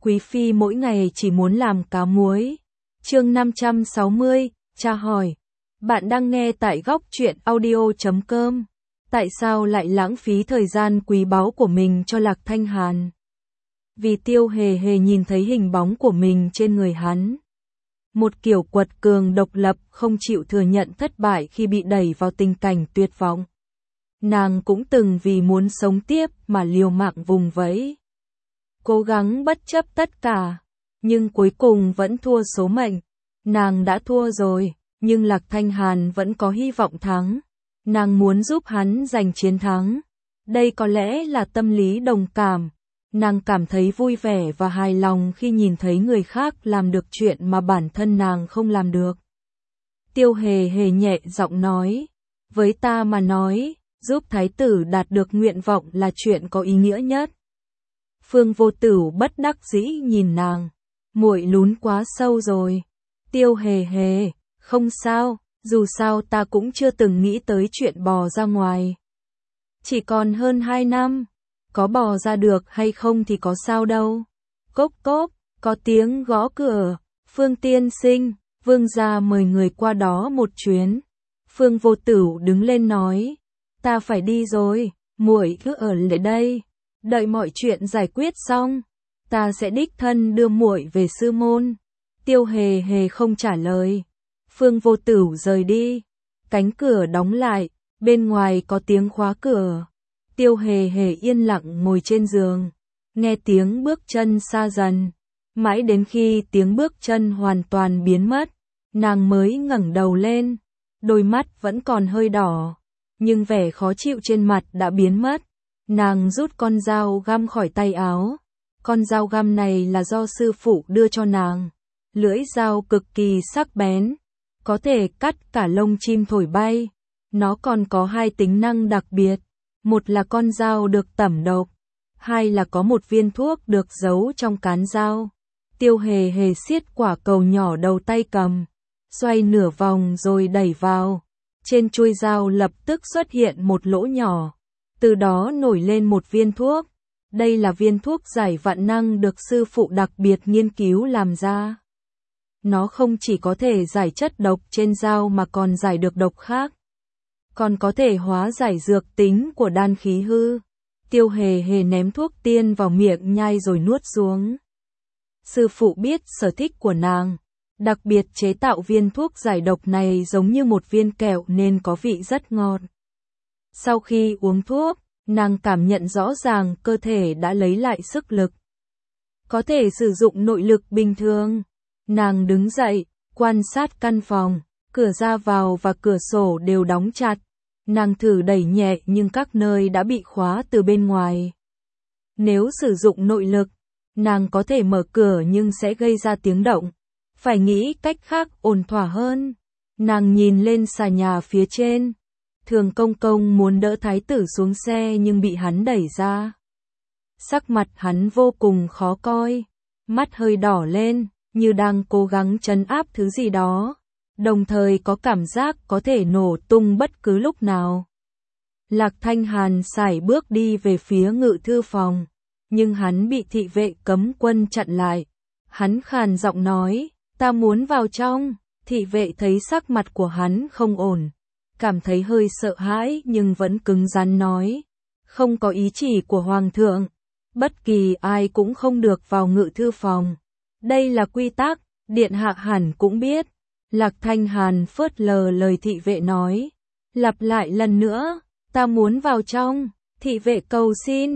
Quý phi mỗi ngày chỉ muốn làm cá muối. Chương 560, cha hỏi. Bạn đang nghe tại góc truyện audio.com. Tại sao lại lãng phí thời gian quý báu của mình cho Lạc Thanh Hàn? Vì Tiêu Hề Hề nhìn thấy hình bóng của mình trên người hắn. Một kiểu quật cường độc lập, không chịu thừa nhận thất bại khi bị đẩy vào tình cảnh tuyệt vọng. Nàng cũng từng vì muốn sống tiếp mà liều mạng vùng vẫy. Cố gắng bất chấp tất cả, nhưng cuối cùng vẫn thua số mệnh. Nàng đã thua rồi, nhưng Lạc Thanh Hàn vẫn có hy vọng thắng. Nàng muốn giúp hắn giành chiến thắng. Đây có lẽ là tâm lý đồng cảm. Nàng cảm thấy vui vẻ và hài lòng khi nhìn thấy người khác làm được chuyện mà bản thân nàng không làm được. Tiêu Hề Hề nhẹ giọng nói, với ta mà nói, giúp thái tử đạt được nguyện vọng là chuyện có ý nghĩa nhất. Phương Vô Tửu bất đắc dĩ nhìn nàng, muội lún quá sâu rồi. Tiêu Hề Hề, không sao, dù sao ta cũng chưa từng nghĩ tới chuyện bò ra ngoài. Chỉ còn hơn 2 năm, có bò ra được hay không thì có sao đâu. Cốp cốp, có tiếng gõ cửa. Phương tiên sinh, vương gia mời người qua đó một chuyến. Phương Vô Tửu đứng lên nói, ta phải đi rồi, muội cứ ở lại đây, đợi mọi chuyện giải quyết xong, ta sẽ đích thân đưa muội về sư môn. Tiêu Hề Hề không trả lời. Phương Vô Tửu rời đi, cánh cửa đóng lại, bên ngoài có tiếng khóa cửa. Tiêu Hề Hề yên lặng ngồi trên giường, nghe tiếng bước chân xa dần, mãi đến khi tiếng bước chân hoàn toàn biến mất, nàng mới ngẩng đầu lên, đôi mắt vẫn còn hơi đỏ, nhưng vẻ khó chịu trên mặt đã biến mất. Nàng rút con dao găm khỏi tay áo. Con dao găm này là do sư phụ đưa cho nàng. Lưỡi dao cực kỳ sắc bén, có thể cắt cả lông chim thổi bay. Nó còn có 2 tính năng đặc biệt. Một là con dao được tẩm độc, 2 là có một viên thuốc được giấu trong cán dao. Tiêu Hề Hề siết quả cầu nhỏ đầu tay cầm, xoay nửa vòng rồi đẩy vào. Trên chuôi dao lập tức xuất hiện một lỗ nhỏ, từ đó nổi lên một viên thuốc. Đây là viên thuốc giải vạn năng được sư phụ đặc biệt nghiên cứu làm ra. Nó không chỉ có thể giải chất độc trên dao mà còn giải được độc khác, còn có thể hóa giải dược tính của đan khí hư. Tiêu Hề Hề ném thuốc tiên vào miệng nhai rồi nuốt xuống. Sư phụ biết sở thích của nàng, đặc biệt chế tạo viên thuốc giải độc này giống như một viên kẹo nên có vị rất ngọt. Sau khi uống thuốc, nàng cảm nhận rõ ràng cơ thể đã lấy lại sức lực, có thể sử dụng nội lực bình thường. Nàng đứng dậy, quan sát căn phòng, cửa ra vào và cửa sổ đều đóng chặt. Nàng thử đẩy nhẹ nhưng các nơi đã bị khóa từ bên ngoài. Nếu sử dụng nội lực, nàng có thể mở cửa nhưng sẽ gây ra tiếng động. Phải nghĩ cách khác ổn thỏa hơn. Nàng nhìn lên xà nhà phía trên. Thường Công Công muốn đỡ thái tử xuống xe nhưng bị hắn đẩy ra. Sắc mặt hắn vô cùng khó coi, mắt hơi đỏ lên, như đang cố gắng trấn áp thứ gì đó, đồng thời có cảm giác có thể nổ tung bất cứ lúc nào. Lạc Thanh Hàn sải bước đi về phía ngự thư phòng, nhưng hắn bị thị vệ cấm quân chặn lại. Hắn khàn giọng nói, ta muốn vào trong. Thị vệ thấy sắc mặt của hắn không ổn, cảm thấy hơi sợ hãi nhưng vẫn cứng rắn nói, không có ý chỉ của hoàng thượng, bất kỳ ai cũng không được vào ngự thư phòng. Đây là quy tắc, điện hạ hẳn cũng biết. Lạc Thanh Hàn phớt lờ lời thị vệ nói, lặp lại lần nữa, ta muốn vào trong. Thị vệ cầu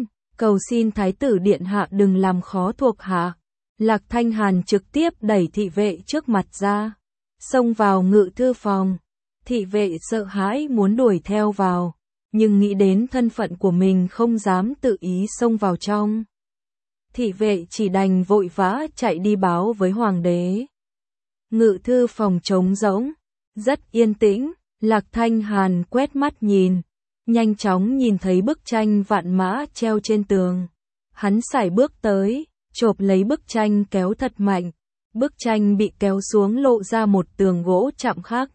xin thái tử điện hạ đừng làm khó thuộc hạ. Lạc Thanh Hàn trực tiếp đẩy thị vệ trước mặt ra, xông vào ngự thư phòng. Thị vệ sợ hãi muốn đuổi theo vào, nhưng nghĩ đến thân phận của mình không dám tự ý xông vào trong. Thị vệ chỉ đành vội vã chạy đi báo với hoàng đế. Ngự thư phòng trống rỗng, rất yên tĩnh. Lạc Thanh Hàn quét mắt nhìn, nhanh chóng nhìn thấy bức tranh vạn mã treo trên tường. Hắn sải bước tới, chộp lấy bức tranh kéo thật mạnh. Bức tranh bị kéo xuống lộ ra một tường gỗ chạm khắc.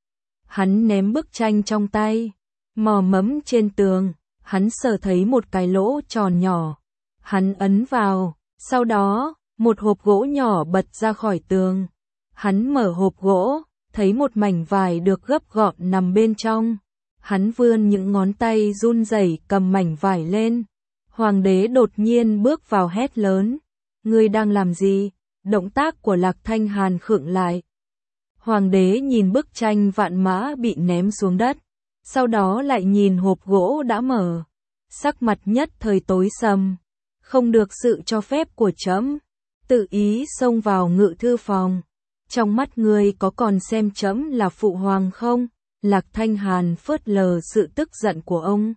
Hắn ném bức tranh trong tay, mò mẫm trên tường, hắn sờ thấy một cái lỗ tròn nhỏ. Hắn ấn vào, sau đó, một hộp gỗ nhỏ bật ra khỏi tường. Hắn mở hộp gỗ, thấy một mảnh vải được gấp gọn nằm bên trong. Hắn vươn những ngón tay run rẩy cầm mảnh vải lên. Hoàng đế đột nhiên bước vào hét lớn. Ngươi đang làm gì? Động tác của Lạc Thanh Hàn khựng lại. Hoàng đế nhìn bức tranh vạn mã bị ném xuống đất. Sau đó lại nhìn hộp gỗ đã mở. Sắc mặt nhất thời tối sầm. Không được sự cho phép của trẫm, tự ý xông vào ngự thư phòng. Trong mắt ngươi có còn xem trẫm là phụ hoàng không? Lạc Thanh Hàn phớt lờ sự tức giận của ông.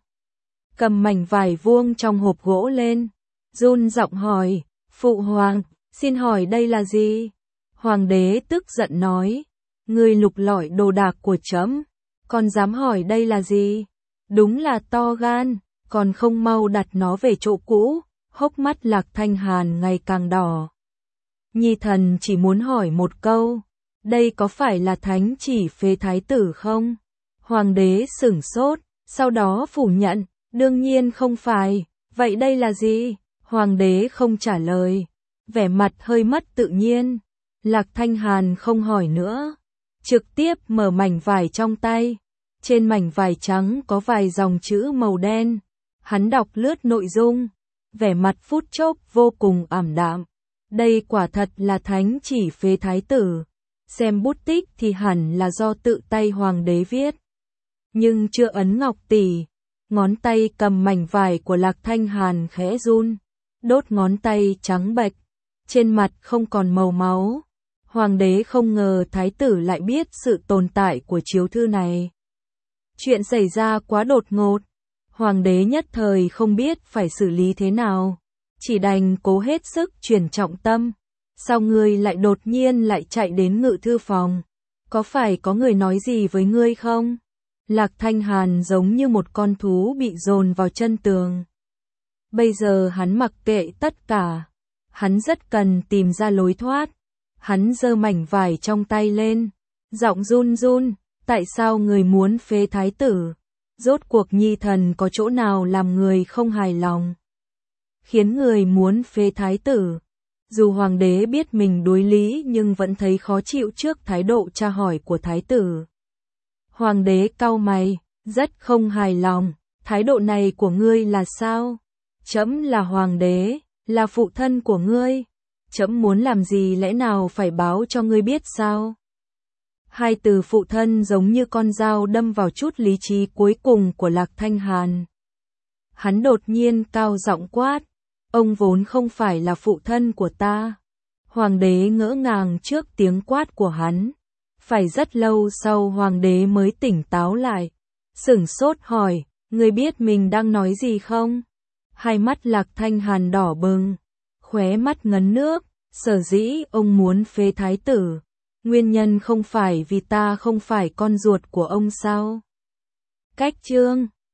Cầm mảnh vải vuông trong hộp gỗ lên. Run giọng hỏi, phụ hoàng, xin hỏi đây là gì? Hoàng đế tức giận nói, ngươi lục lọi đồ đạc của trẫm, còn dám hỏi đây là gì? Đúng là to gan, còn không mau đặt nó về chỗ cũ. Hốc mắt Lạc Thanh Hàn ngày càng đỏ. Nhi thần chỉ muốn hỏi một câu, đây có phải là thánh chỉ phế thái tử không? Hoàng đế sửng sốt, sau đó phủ nhận, đương nhiên không phải, vậy đây là gì? Hoàng đế không trả lời, vẻ mặt hơi mất tự nhiên. Lạc Thanh Hàn không hỏi nữa, trực tiếp mở mảnh vải trong tay. Trên mảnh vải trắng có vài dòng chữ màu đen. Hắn đọc lướt nội dung, vẻ mặt phút chốc vô cùng ảm đạm. Đây quả thật là thánh chỉ phế thái tử. Xem bút tích thì hẳn là do tự tay hoàng đế viết. Nhưng chưa ấn ngọc tỷ. Ngón tay cầm mảnh vải của Lạc Thanh Hàn khẽ run. Đốt ngón tay trắng bệch. Trên mặt không còn màu máu. Hoàng đế không ngờ thái tử lại biết sự tồn tại của chiếu thư này. Chuyện xảy ra quá đột ngột. Hoàng đế nhất thời không biết phải xử lý thế nào. Chỉ đành cố hết sức chuyển trọng tâm. Sao ngươi lại đột nhiên lại chạy đến ngự thư phòng? Có phải có người nói gì với ngươi không? Lạc Thanh Hàn giống như một con thú bị dồn vào chân tường. Bây giờ hắn mặc kệ tất cả. Hắn rất cần tìm ra lối thoát. Hắn giơ mảnh vải trong tay lên. Giọng run run, tại sao người muốn phế thái tử? Rốt cuộc nhi thần có chỗ nào làm người không hài lòng? Khiến người muốn phế thái tử. Dù hoàng đế biết mình đối lý nhưng vẫn thấy khó chịu trước thái độ tra hỏi của thái tử. Hoàng đế cau mày, rất không hài lòng. Thái độ này của ngươi là sao? Trẫm là hoàng đế, là phụ thân của ngươi. Trẫm muốn làm gì lẽ nào phải báo cho ngươi biết sao? Hai từ phụ thân giống như con dao đâm vào chút lý trí cuối cùng của Lạc Thanh Hàn. Hắn đột nhiên cao giọng quát, ông vốn không phải là phụ thân của ta. Hoàng đế ngỡ ngàng trước tiếng quát của hắn. Phải rất lâu sau hoàng đế mới tỉnh táo lại. Sửng sốt hỏi, ngươi biết mình đang nói gì không? Hai mắt Lạc Thanh Hàn đỏ bừng, khóe mắt ngấn nước. Sở dĩ ông muốn phế thái tử. Nguyên nhân không phải vì ta không phải con ruột của ông sao? Cách chương